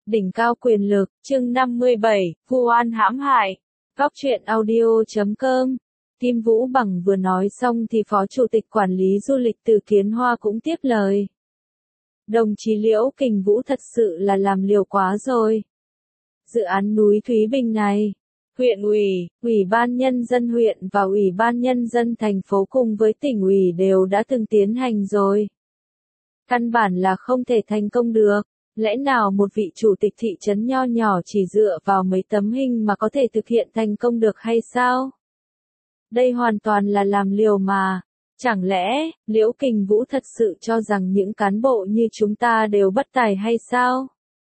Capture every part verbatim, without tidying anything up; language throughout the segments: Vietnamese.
Đỉnh cao quyền lực, chương năm mươi bảy, vu oan hãm hại. Góc truyện audio chấm com. Kim Vũ Bằng vừa nói xong thì Phó Chủ tịch Quản lý Du lịch Từ Kiến Hoa cũng tiếp lời. Đồng chí Liễu Kình Vũ thật sự là làm liều quá rồi. Dự án núi Thúy Bình này, huyện ủy, ủy ban nhân dân huyện và ủy ban nhân dân thành phố cùng với tỉnh ủy đều đã từng tiến hành rồi. Căn bản là không thể thành công được. Lẽ nào một vị chủ tịch thị trấn nho nhỏ chỉ dựa vào mấy tấm hình mà có thể thực hiện thành công được hay sao? Đây hoàn toàn là làm liều mà. Chẳng lẽ, Liễu Kình Vũ thật sự cho rằng những cán bộ như chúng ta đều bất tài hay sao?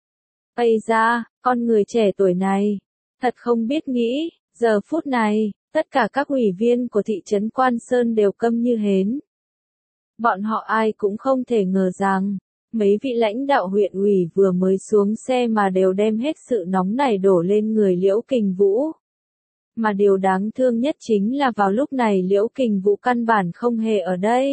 Ây da, con người trẻ tuổi này, thật không biết nghĩ, giờ phút này, tất cả các ủy viên của thị trấn Quan Sơn đều câm như hến. Bọn họ ai cũng không thể ngờ rằng, mấy vị lãnh đạo huyện ủy vừa mới xuống xe mà đều đem hết sự nóng này đổ lên người Liễu Kình Vũ. Mà điều đáng thương nhất chính là vào lúc này Liễu Kình Vũ căn bản không hề ở đây.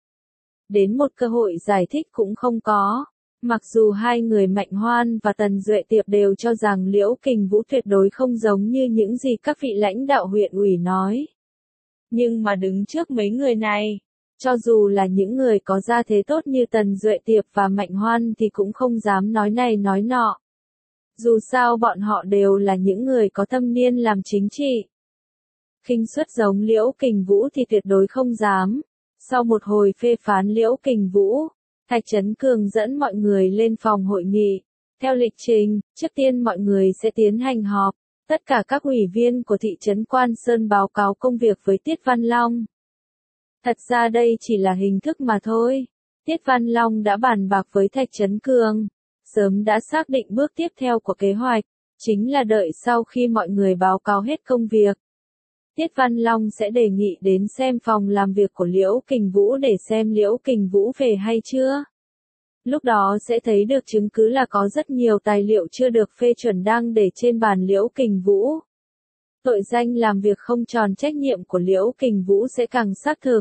Đến một cơ hội giải thích cũng không có. Mặc dù hai người Mạnh Hoan và Tần Duệ Tiệp đều cho rằng Liễu Kình Vũ tuyệt đối không giống như những gì các vị lãnh đạo huyện ủy nói. Nhưng mà đứng trước mấy người này, cho dù là những người có gia thế tốt như Tần Duệ Tiệp và Mạnh Hoan thì cũng không dám nói này nói nọ. Dù sao bọn họ đều là những người có thâm niên làm chính trị. Khinh suất giống Liễu Kình Vũ thì tuyệt đối không dám. Sau một hồi phê phán Liễu Kình Vũ, Thạch Trấn Cường dẫn mọi người lên phòng hội nghị. Theo lịch trình, trước tiên mọi người sẽ tiến hành họp. Tất cả các ủy viên của thị trấn Quan Sơn báo cáo công việc với Tiết Văn Long. Thật ra đây chỉ là hình thức mà thôi. Tiết Văn Long đã bàn bạc với Thạch Trấn Cường, sớm đã xác định bước tiếp theo của kế hoạch, chính là đợi sau khi mọi người báo cáo hết công việc. Tiết Văn Long sẽ đề nghị đến xem phòng làm việc của Liễu Kình Vũ để xem Liễu Kình Vũ về hay chưa. Lúc đó sẽ thấy được chứng cứ là có rất nhiều tài liệu chưa được phê chuẩn đang để trên bàn Liễu Kình Vũ. Tội danh làm việc không tròn trách nhiệm của Liễu Kình Vũ sẽ càng xác thực.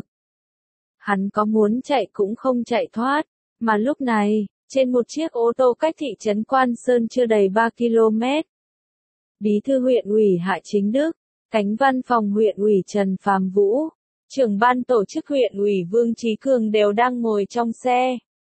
Hắn có muốn chạy cũng không chạy thoát, mà lúc này, trên một chiếc ô tô cách thị trấn Quan Sơn chưa đầy ba ki lô mét. Bí thư huyện ủy Hạ Chính Đức, Cánh văn phòng huyện ủy Trần Phàm Vũ, trưởng ban tổ chức huyện ủy Vương Chí Cường đều đang ngồi trong xe.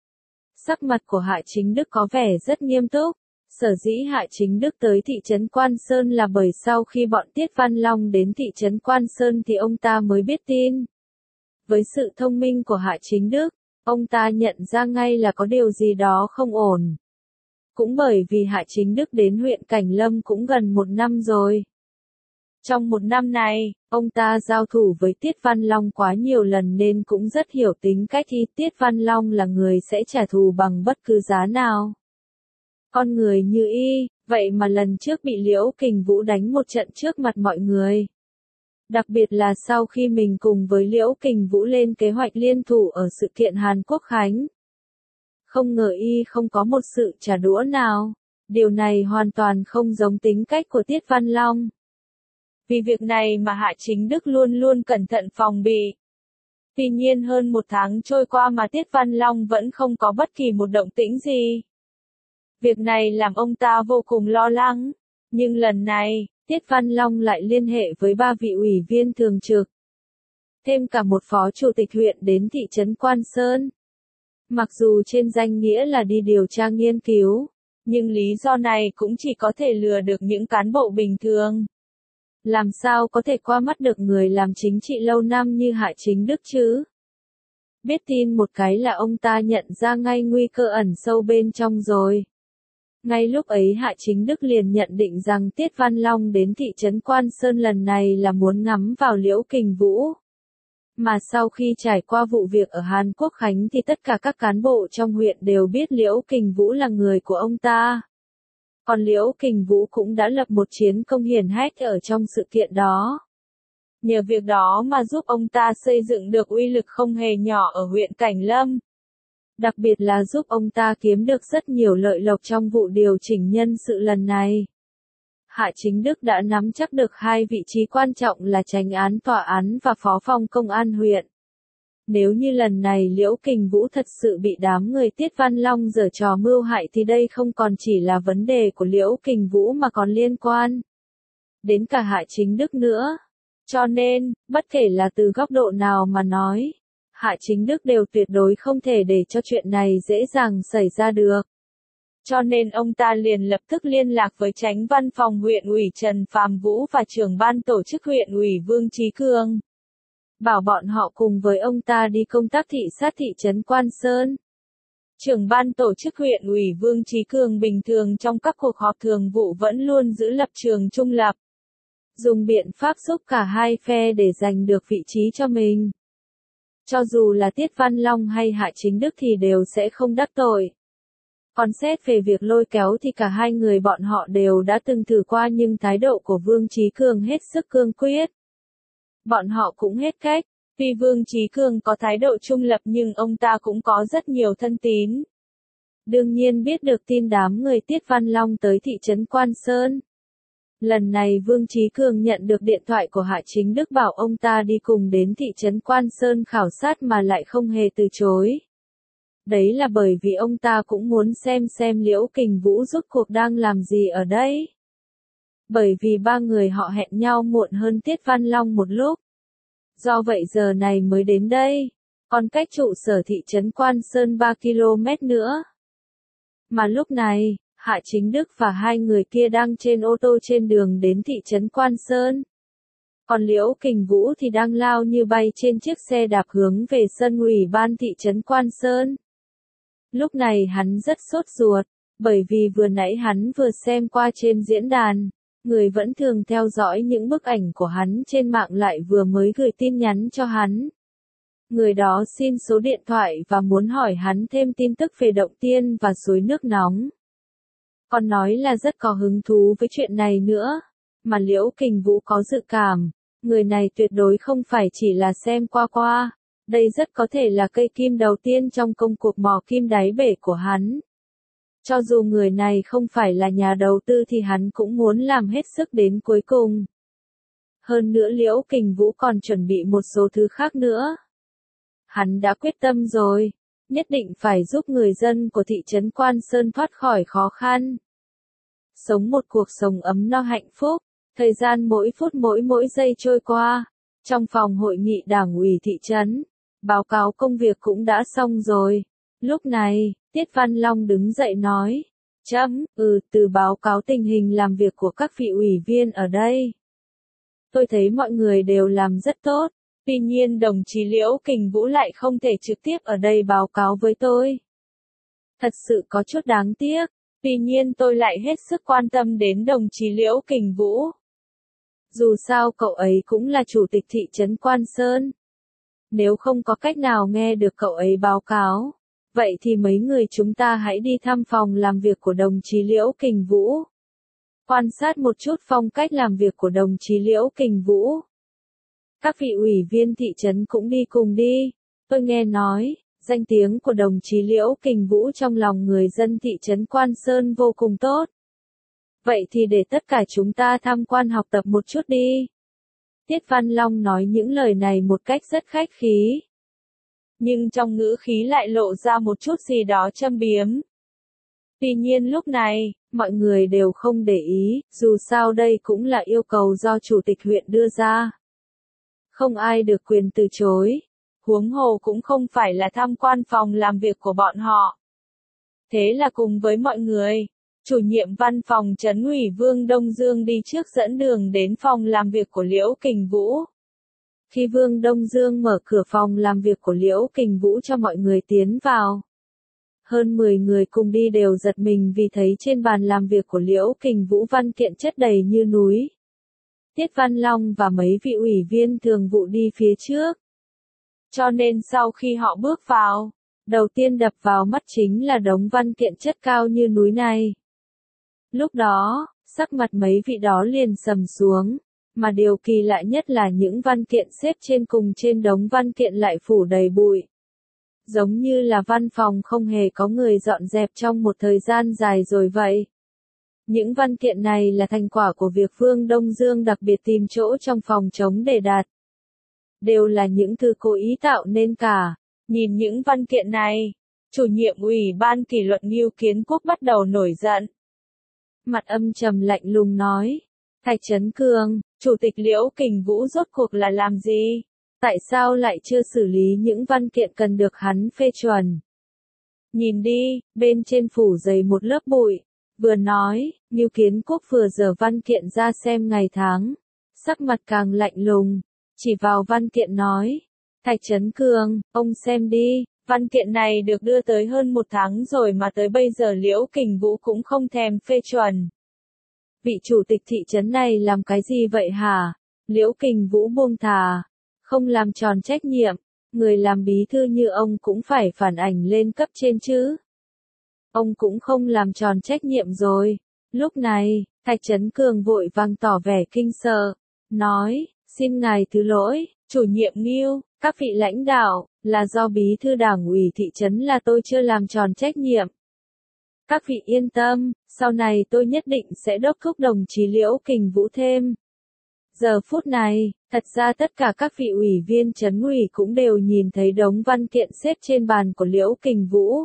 Sắc mặt của Hạ Chính Đức có vẻ rất nghiêm túc. Sở dĩ Hạ Chính Đức tới thị trấn Quan Sơn là bởi sau khi bọn Tiết Văn Long đến thị trấn Quan Sơn thì ông ta mới biết tin. Với sự thông minh của Hạ Chính Đức, ông ta nhận ra ngay là có điều gì đó không ổn. Cũng bởi vì Hạ Chính Đức đến huyện Cảnh Lâm cũng gần một năm rồi. Trong một năm này, ông ta giao thủ với Tiết Văn Long quá nhiều lần nên cũng rất hiểu tính cách y Tiết Văn Long là người sẽ trả thù bằng bất cứ giá nào. Con người như y, vậy mà lần trước bị Liễu Kình Vũ đánh một trận trước mặt mọi người. Đặc biệt là sau khi mình cùng với Liễu Kình Vũ lên kế hoạch liên thủ ở sự kiện Hàn Quốc Khánh. Không ngờ y không có một sự trả đũa nào. Điều này hoàn toàn không giống tính cách của Tiết Văn Long. Vì việc này mà Hạ Chính Đức luôn luôn cẩn thận phòng bị. Tuy nhiên hơn một tháng trôi qua mà Tiết Văn Long vẫn không có bất kỳ một động tĩnh gì. Việc này làm ông ta vô cùng lo lắng. Nhưng lần này, Tiết Văn Long lại liên hệ với ba vị ủy viên thường trực. Thêm cả một phó chủ tịch huyện đến thị trấn Quan Sơn. Mặc dù trên danh nghĩa là đi điều tra nghiên cứu, nhưng lý do này cũng chỉ có thể lừa được những cán bộ bình thường. Làm sao có thể qua mắt được người làm chính trị lâu năm như Hạ Chính Đức chứ? Biết tin một cái là ông ta nhận ra ngay nguy cơ ẩn sâu bên trong rồi. Ngay lúc ấy Hạ Chính Đức liền nhận định rằng Tiết Văn Long đến thị trấn Quan Sơn lần này là muốn ngắm vào Liễu Kình Vũ. Mà sau khi trải qua vụ việc ở Hàn Quốc Khánh thì tất cả các cán bộ trong huyện đều biết Liễu Kình Vũ là người của ông ta. Còn Liễu Kình Vũ cũng đã lập một chiến công hiển hách ở trong sự kiện đó. Nhờ việc đó mà giúp ông ta xây dựng được uy lực không hề nhỏ ở huyện Cảnh Lâm. Đặc biệt là giúp ông ta kiếm được rất nhiều lợi lộc trong vụ điều chỉnh nhân sự lần này. Hạ Chính Đức đã nắm chắc được hai vị trí quan trọng là chánh án tòa án và phó phòng công an huyện. Nếu như lần này Liễu Kình Vũ thật sự bị đám người Tiết Văn Long giở trò mưu hại thì đây không còn chỉ là vấn đề của Liễu Kình Vũ mà còn liên quan đến cả Hạ Chính Đức nữa. Cho nên, bất kể là từ góc độ nào mà nói, Hạ Chính Đức đều tuyệt đối không thể để cho chuyện này dễ dàng xảy ra được. Cho nên ông ta liền lập tức liên lạc với Chánh Văn phòng huyện ủy Trần Phàm Vũ và trưởng ban tổ chức huyện ủy Vương Chí Cương, bảo bọn họ cùng với ông ta đi công tác thị sát thị trấn Quan Sơn. Trưởng ban tổ chức huyện ủy Vương Chí Cương bình thường trong các cuộc họp thường vụ vẫn luôn giữ lập trường trung lập, dùng biện pháp giúp cả hai phe để giành được vị trí cho mình. Cho dù là Tiết Văn Long hay Hạ Chính Đức thì đều sẽ không đắc tội. Còn xét về việc lôi kéo thì cả hai người bọn họ đều đã từng thử qua nhưng thái độ của Vương Chí Cương hết sức cương quyết. Bọn họ cũng hết cách, tuy Vương Chí Cương có thái độ trung lập nhưng ông ta cũng có rất nhiều thân tín. Đương nhiên biết được tin đám người Tiết Văn Long tới thị trấn Quan Sơn. Lần này Vương Chí Cương nhận được điện thoại của Hạ Chính Đức bảo ông ta đi cùng đến thị trấn Quan Sơn khảo sát mà lại không hề từ chối. Đấy là bởi vì ông ta cũng muốn xem xem Liễu Kình Vũ rốt cuộc đang làm gì ở đây. Bởi vì ba người họ hẹn nhau muộn hơn Tiết Văn Long một lúc. Do vậy giờ này mới đến đây, còn cách trụ sở thị trấn Quan Sơn ba ki lô mét nữa. Mà lúc này, Hạ Chính Đức và hai người kia đang trên ô tô trên đường đến thị trấn Quan Sơn. Còn Liễu Kình Vũ thì đang lao như bay trên chiếc xe đạp hướng về sân ủy ban thị trấn Quan Sơn. Lúc này hắn rất sốt ruột, bởi vì vừa nãy hắn vừa xem qua trên diễn đàn, người vẫn thường theo dõi những bức ảnh của hắn trên mạng lại vừa mới gửi tin nhắn cho hắn. Người đó xin số điện thoại và muốn hỏi hắn thêm tin tức về động tiên và suối nước nóng. Còn nói là rất có hứng thú với chuyện này nữa, mà Liễu Kình Vũ có dự cảm, người này tuyệt đối không phải chỉ là xem qua qua, đây rất có thể là cây kim đầu tiên trong công cuộc mò kim đáy bể của hắn. Cho dù người này không phải là nhà đầu tư thì hắn cũng muốn làm hết sức đến cuối cùng. Hơn nữa Liễu Kình Vũ còn chuẩn bị một số thứ khác nữa. Hắn đã quyết tâm rồi, nhất định phải giúp người dân của thị trấn Quan Sơn thoát khỏi khó khăn. Sống một cuộc sống ấm no hạnh phúc, thời gian mỗi phút mỗi mỗi giây trôi qua. Trong phòng hội nghị đảng ủy thị trấn, báo cáo công việc cũng đã xong rồi. Lúc này, Tiết Văn Long đứng dậy nói, chấm, ừ, từ báo cáo tình hình làm việc của các vị ủy viên ở đây. Tôi thấy mọi người đều làm rất tốt, tuy nhiên đồng chí Liễu Kình Vũ lại không thể trực tiếp ở đây báo cáo với tôi. Thật sự có chút đáng tiếc, tuy nhiên tôi lại hết sức quan tâm đến đồng chí Liễu Kình Vũ. Dù sao cậu ấy cũng là chủ tịch thị trấn Quan Sơn. Nếu không có cách nào nghe được cậu ấy báo cáo, vậy thì mấy người chúng ta hãy đi thăm phòng làm việc của đồng chí Liễu Kình Vũ. Quan sát một chút phong cách làm việc của đồng chí Liễu Kình Vũ. Các vị ủy viên thị trấn cũng đi cùng đi. Tôi nghe nói, danh tiếng của đồng chí Liễu Kình Vũ trong lòng người dân thị trấn Quan Sơn vô cùng tốt. Vậy thì để tất cả chúng ta tham quan học tập một chút đi. Tiết Văn Long nói những lời này một cách rất khách khí. Nhưng trong ngữ khí lại lộ ra một chút gì đó châm biếm. Tuy nhiên lúc này, mọi người đều không để ý, dù sao đây cũng là yêu cầu do chủ tịch huyện đưa ra. Không ai được quyền từ chối. Huống hồ cũng không phải là tham quan phòng làm việc của bọn họ. Thế là cùng với mọi người, chủ nhiệm văn phòng trấn ủy Vương Đông Dương đi trước dẫn đường đến phòng làm việc của Liễu Kình Vũ. Khi Vương Đông Dương mở cửa phòng làm việc của Liễu Kình Vũ cho mọi người tiến vào, hơn mười người cùng đi đều giật mình vì thấy trên bàn làm việc của Liễu Kình Vũ văn kiện chất đầy như núi. Tiết Văn Long và mấy vị ủy viên thường vụ đi phía trước. Cho nên sau khi họ bước vào, đầu tiên đập vào mắt chính là đống văn kiện chất cao như núi này. Lúc đó, sắc mặt mấy vị đó liền sầm xuống, mà điều kỳ lạ nhất là những văn kiện xếp trên cùng trên đống văn kiện lại phủ đầy bụi. Giống như là văn phòng không hề có người dọn dẹp trong một thời gian dài rồi vậy. Những văn kiện này là thành quả của việc Vương Đông Dương đặc biệt tìm chỗ trong phòng trống để đặt. đều là những thứ cố ý tạo nên cả. Nhìn những văn kiện này, chủ nhiệm ủy ban kỷ luật Ngưu Kiến Quốc bắt đầu nổi giận. Mặt âm trầm lạnh lùng nói, Thạch Trấn Cường, Chủ tịch Liễu Kình Vũ rốt cuộc là làm gì? Tại sao lại chưa xử lý những văn kiện cần được hắn phê chuẩn? Nhìn đi, bên trên phủ dày một lớp bụi. Vừa nói, Ngưu Kiến Quốc vừa dở văn kiện ra xem ngày tháng. Sắc mặt càng lạnh lùng, chỉ vào văn kiện nói. Thạch Trấn Cường, ông xem đi, văn kiện này được đưa tới hơn một tháng rồi mà tới bây giờ Liễu Kình Vũ cũng không thèm phê chuẩn. Vị chủ tịch thị trấn này làm cái gì vậy hả? Liễu Kình Vũ buông thà, không làm tròn trách nhiệm, người làm bí thư như ông cũng phải phản ảnh lên cấp trên chứ. Ông cũng không làm tròn trách nhiệm rồi. Lúc này, Thạch Trấn Cường vội vàng tỏ vẻ kinh sợ, nói, xin ngài thứ lỗi, chủ nhiệm Ngưu, các vị lãnh đạo, là do bí thư đảng ủy thị trấn là tôi chưa làm tròn trách nhiệm. Các vị yên tâm, sau này tôi nhất định sẽ đốc thúc đồng chí Liễu Kình Vũ thêm. Giờ phút này, thật ra tất cả các vị ủy viên trấn ủy cũng đều nhìn thấy đống văn kiện xếp trên bàn của Liễu Kình Vũ.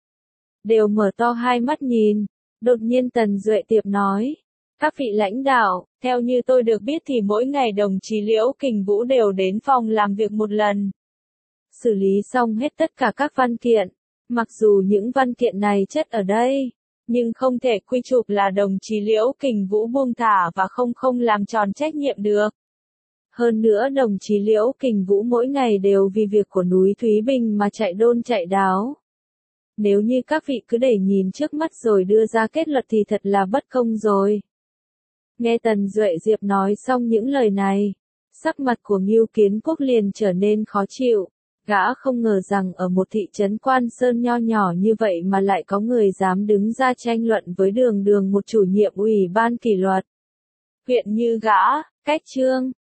Đều mở to hai mắt nhìn, đột nhiên Tần Duệ Tiệp nói, các vị lãnh đạo, theo như tôi được biết thì mỗi ngày đồng chí Liễu Kình Vũ đều đến phòng làm việc một lần. Xử lý xong hết tất cả các văn kiện, mặc dù những văn kiện này chất ở đây, nhưng không thể quy chụp là đồng chí Liễu Kình Vũ buông thả và không không làm tròn trách nhiệm được. Hơn nữa đồng chí Liễu Kình Vũ mỗi ngày đều vì việc của núi Thúy Bình mà chạy đôn chạy đáo. Nếu như các vị cứ để nhìn trước mắt rồi đưa ra kết luận thì thật là bất công rồi. Nghe Tần Duệ Diệp nói xong những lời này, sắc mặt của Ngưu Kiến Quốc liền trở nên khó chịu. Gã không ngờ rằng ở một thị trấn Quan Sơn nho nhỏ như vậy mà lại có người dám đứng ra tranh luận với Đường Đường, một chủ nhiệm ủy ban kỷ luật huyện như gã. Cách chương